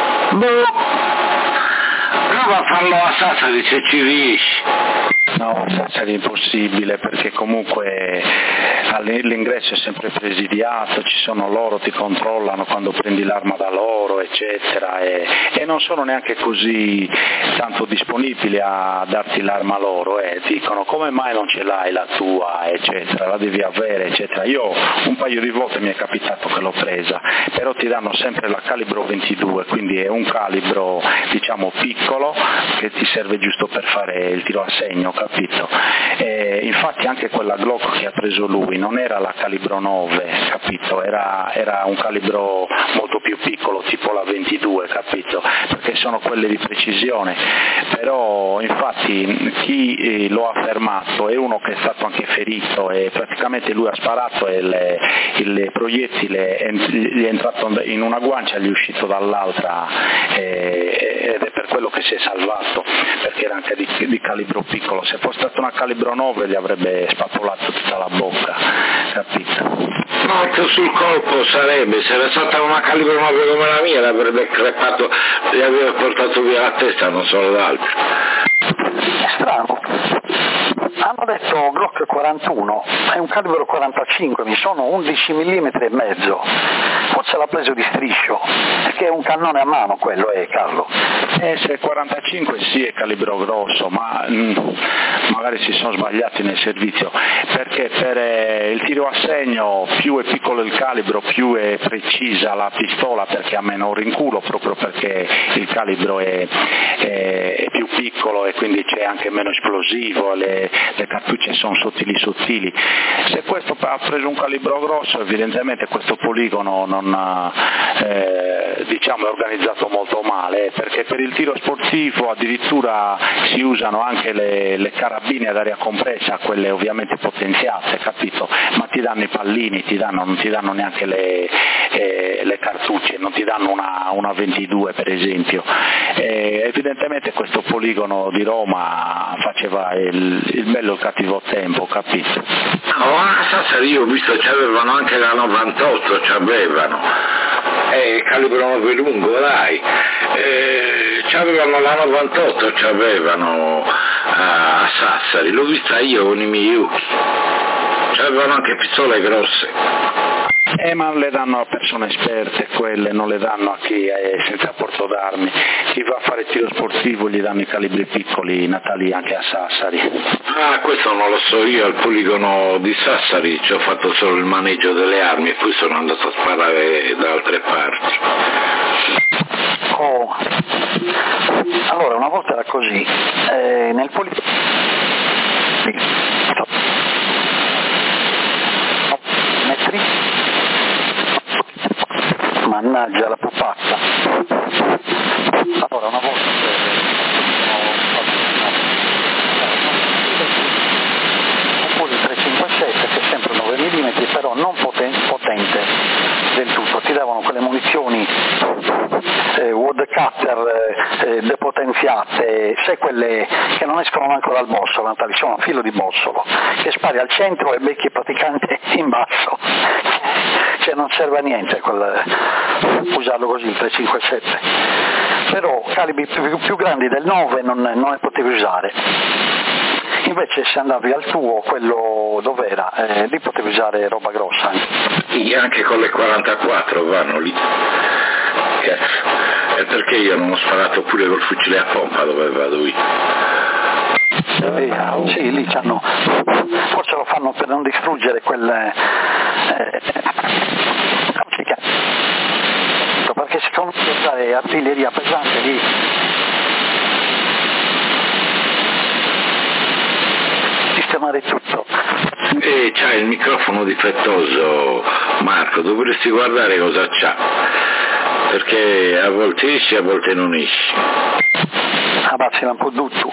Prova a farlo a Sassari se ci riesci. No, Sassari è impossibile perché comunque l'ingresso è sempre presidiato, ci sono loro, ti controllano quando prendi l'arma da loro eccetera e non sono neanche così tanto disponibili a darti l'arma loro, dicono come mai non ce l'hai la tua eccetera, la devi avere eccetera. Io un paio di volte mi è capitato che l'ho presa, però ti danno sempre la calibro 22, quindi è un calibro diciamo piccolo che ti serve giusto per fare il tiro a segno, capito? Infatti anche quella Glock che ha preso lui non era la calibro 9, capito? Era un calibro molto più piccolo, tipo la 22, capito? Perché sono quelle di precisione, però infatti chi lo ha fermato è uno che è stato anche ferito e praticamente lui ha sparato e il proiettile gli è entrato in una guancia, gli è uscito dall'altra ed è per quello che si è salvato, perché era anche di calibro piccolo. Se fosse stato una calibro 9 gli avrebbe spappolato tutta la bocca, capito? No, morto sul colpo sarebbe, se era stata una calibro 9 come la mia l'avrebbe crepato, gli aveva portato via la testa, non solo l'altro. È strano. Hanno detto Glock 41, è un calibro 45, mi sono 11 mm e mezzo. Forse l'ha preso di striscio, perché è un cannone a mano quello, Carlo. Se è 45 sì è calibro grosso, ma magari si sono sbagliati nel servizio, perché per il tiro a segno più è piccolo il calibro, più è precisa la pistola, perché ha meno rinculo, proprio perché il calibro è più piccolo e quindi c'è anche meno esplosivo, le cartucce sono sottili. Se questo ha preso un calibro grosso, evidentemente questo poligono non è organizzato molto male, perché per il tiro sportivo addirittura si usano anche le carabine ad aria compressa, quelle ovviamente potenziate, capito? Ma ti danno i pallini, non ti danno neanche le cartucce, non ti danno una 22 per esempio. Evidentemente questo poligono di Roma faceva il bello e il cattivo tempo, capito? No, a Sassari io ho visto c'avevano anche la 98, c'avevano, calibro 9 lungo, dai, c'avevano la 98, c'avevano a Sassari, l'ho vista io con i miei occhi, c'avevano anche pistole grosse. Ma le danno a persone esperte quelle, non le danno a chi è senza porto d'armi. Chi va a fare tiro sportivo gli danno i calibri piccoli natali anche a Sassari. Ah, questo non lo so, io al poligono di Sassari ci ho fatto solo il maneggio delle armi e poi sono andato a sparare da altre parti. Oh. Allora, una volta era così, nel poligono metri. Mannaggia la pupazza. Allora una volta oppure il 357 che è sempre 9 mm però non potente del tutto, ti davano quelle munizioni woodcutter depotenziate, sai quelle che non escono manco dal bossolo, Natali, sono a filo di bossolo, che spari al centro e becchi praticamente in basso, cioè non serve a niente usarlo così il 357, però calibri più grandi del 9 non ne potevi usare. Invece se andavi al tuo, quello dov'era, lì potevi usare roba grossa anche con le 44 vanno lì. E perché io non ho sparato pure col fucile a pompa dove vado io? Sì, lì c'hanno, forse lo fanno per non distruggere quelle perché se comincia a usare artiglieria pesante lì sistemare tutto. C'ha il microfono difettoso, Marco, dovresti guardare cosa c'ha, perché a volte esci, a volte non esci. Abbassila un po' tutto.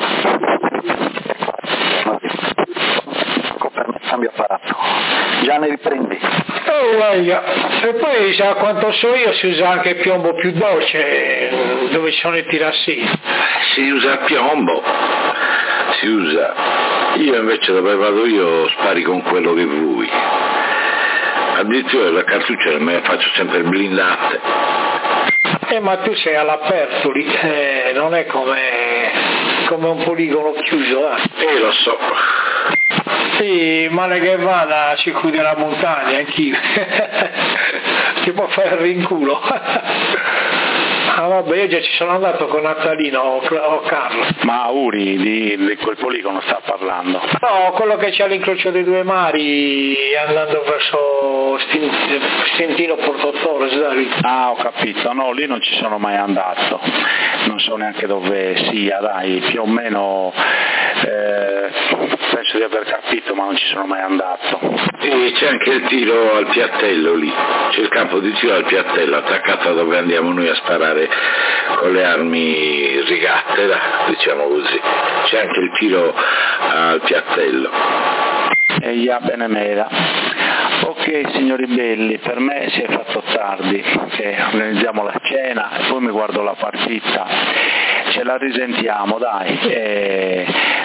Cambio apparato. Già ne riprendi. Guarda. E poi a quanto so io si usa anche il piombo più dolce dove ci sono i tirassini. Si usa piombo, si usa. Io invece dove vado io spari con quello che vuoi. Addirittura le cartucce me le faccio sempre blindate. Ma tu sei all'aperto lì, non è come un poligono chiuso. Lo so. Sì, male che vada ci chiude la montagna, anch'io. Ti può fare il rinculo. Ah vabbè, io già ci sono andato con Natalino o Carlo. Ma Uri di quel poligono sta parlando? No, quello che c'è all'incrocio dei due mari andando verso Stintino Porto Torres, da lì. Ah, ho capito, no, lì non ci sono mai andato, non so neanche dove sia, dai, più o meno penso di aver capito, ma non ci sono mai andato. E c'è anche il tiro al piattello lì, c'è il campo di tiro al piattello attaccato dove andiamo noi a sparare con le armi rigatte, diciamo così, c'è anche il tiro al piattello. E ya bene mera. Ok signori belli, per me si è fatto tardi, che organizziamo la cena e poi mi guardo la partita, ce la risentiamo dai,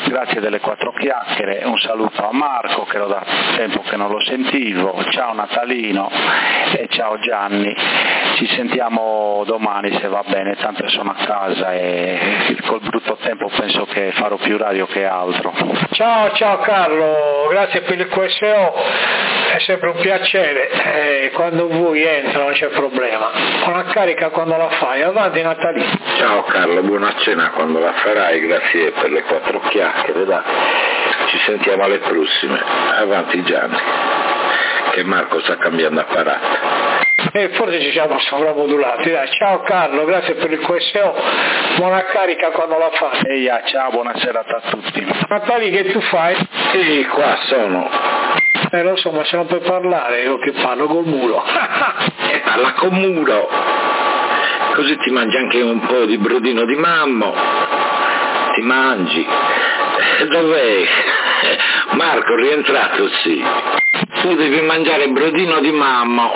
grazie delle 4 chiacchiere, un saluto a Marco che da tempo che non lo sentivo, ciao Natalino e ciao Gianni, ci sentiamo domani se va bene, tanto sono a casa e col brutto tempo penso che farò più radio che altro. Ciao Carlo, grazie per il QSO, è sempre un piacere, quando vuoi entra, non c'è problema, buona carica quando la fai, avanti Natalino. Ciao Carlo, buona cena quando la farai, grazie per le 4 chiacchiere, dai. Ci sentiamo alle prossime, avanti Gianni, che Marco sta cambiando apparato. Forse ci siamo sovramodulati, dai. Ciao Carlo, grazie per il QSO, buona carica quando la fai. Eia, ciao, buonasera a tutti. Natali, che tu fai? Qua sono. Lo so, ma se non puoi parlare, io che parlo col muro. Parla col muro, così ti mangi anche un po' di brodino di mammo, ti mangi. Dov'è? Marco, rientrato, sì. Tu devi mangiare brodino di mammo.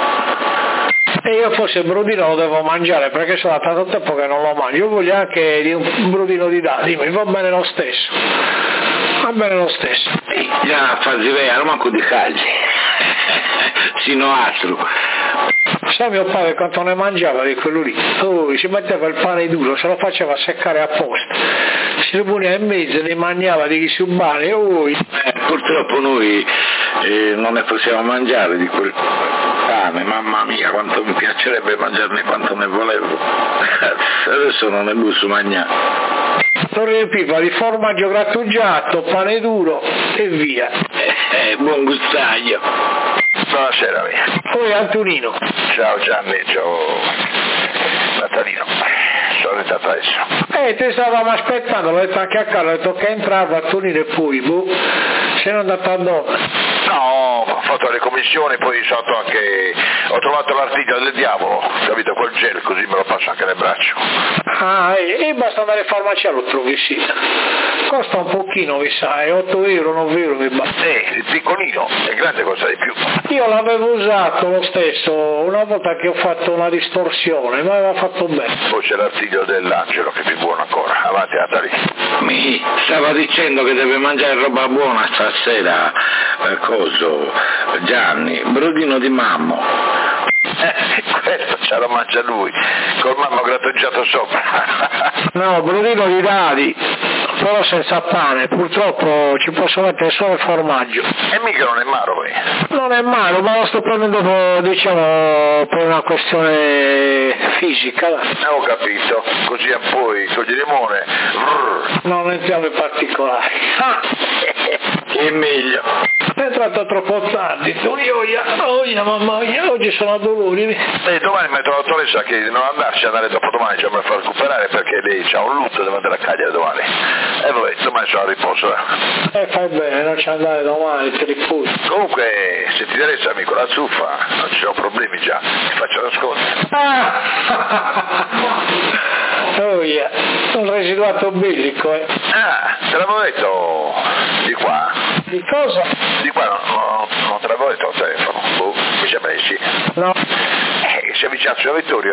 E io forse il brodino lo devo mangiare perché sono da tanto tempo che non lo mangio, io voglio anche di un brodino di dadi, mi va bene lo stesso. Va bene lo stesso. Già, fazzi via, non manco di calci. Sino altro. Sai mio padre quanto ne mangiava di quello lì? Si metteva il pane duro, se lo faceva seccare apposta. Si lo poneva in mezzo e ne mangiava di chi subane. Purtroppo noi non ne possiamo mangiare di quel pane, mamma mia quanto mi piacerebbe mangiarne quanto ne volevo. Adesso non ne posso mangiare. Non riempiva di formaggio grattugiato, pane duro e via. Buon gustaio. Buonasera mia. Poi Antonino. Ciao Gianni, ciao Natalino. Sono arrivato adesso. Ti stavamo aspettando, l'ho detto anche a Carlo, ho detto che entrava Antonino e poi, se n'è andato a dove? No, ho fatto le commissioni, poi ho trovato l'artiglia del diavolo, capito, quel gel, così me lo passo anche nel braccio. E basta andare in farmacia, lo trovi sì. Costa un pochino, mi sa, è 8 euro, 9 euro mi basta. Il piccolino, il grande costa di più. Io l'avevo usato lo stesso, una volta che ho fatto una distorsione, mi aveva fatto bene. Poi c'è l'artiglio dell'angelo che è più buono ancora, avanti Natali. Mi stava dicendo che deve mangiare roba buona stasera, Gianni, brodino di mammo. Questo ce lo mangia lui, col mammo grattugiato sopra. No, brodino di dadi, però senza pane, purtroppo ci posso mettere solo il formaggio. E mica non è malo, Non è male, ma lo sto prendendo, diciamo, per una questione fisica. Ho capito, così poi con il limone. Non entriamo in particolari. Che è meglio. È entrato troppo tardi, mamma mia, oggi sono a dolori. Domani metto la dottoressa che non andarci, andare dopodomani, cioè me la fa recuperare perché lei c'ha un lutto, deve andare a Cagliari domani. E vabbè, domani sono a riposo. Fai bene, non c'è andare domani, ti riposi. Comunque, se ti interessa amico la zuffa, non ci sono problemi già, ti faccio l'ascolto. Un residuato bellico, te l'avevo detto di qua? Di cosa? Di qua non te l'avevo detto al telefono, mi sembra di sì. No. Si avvicina sulla Vittoria.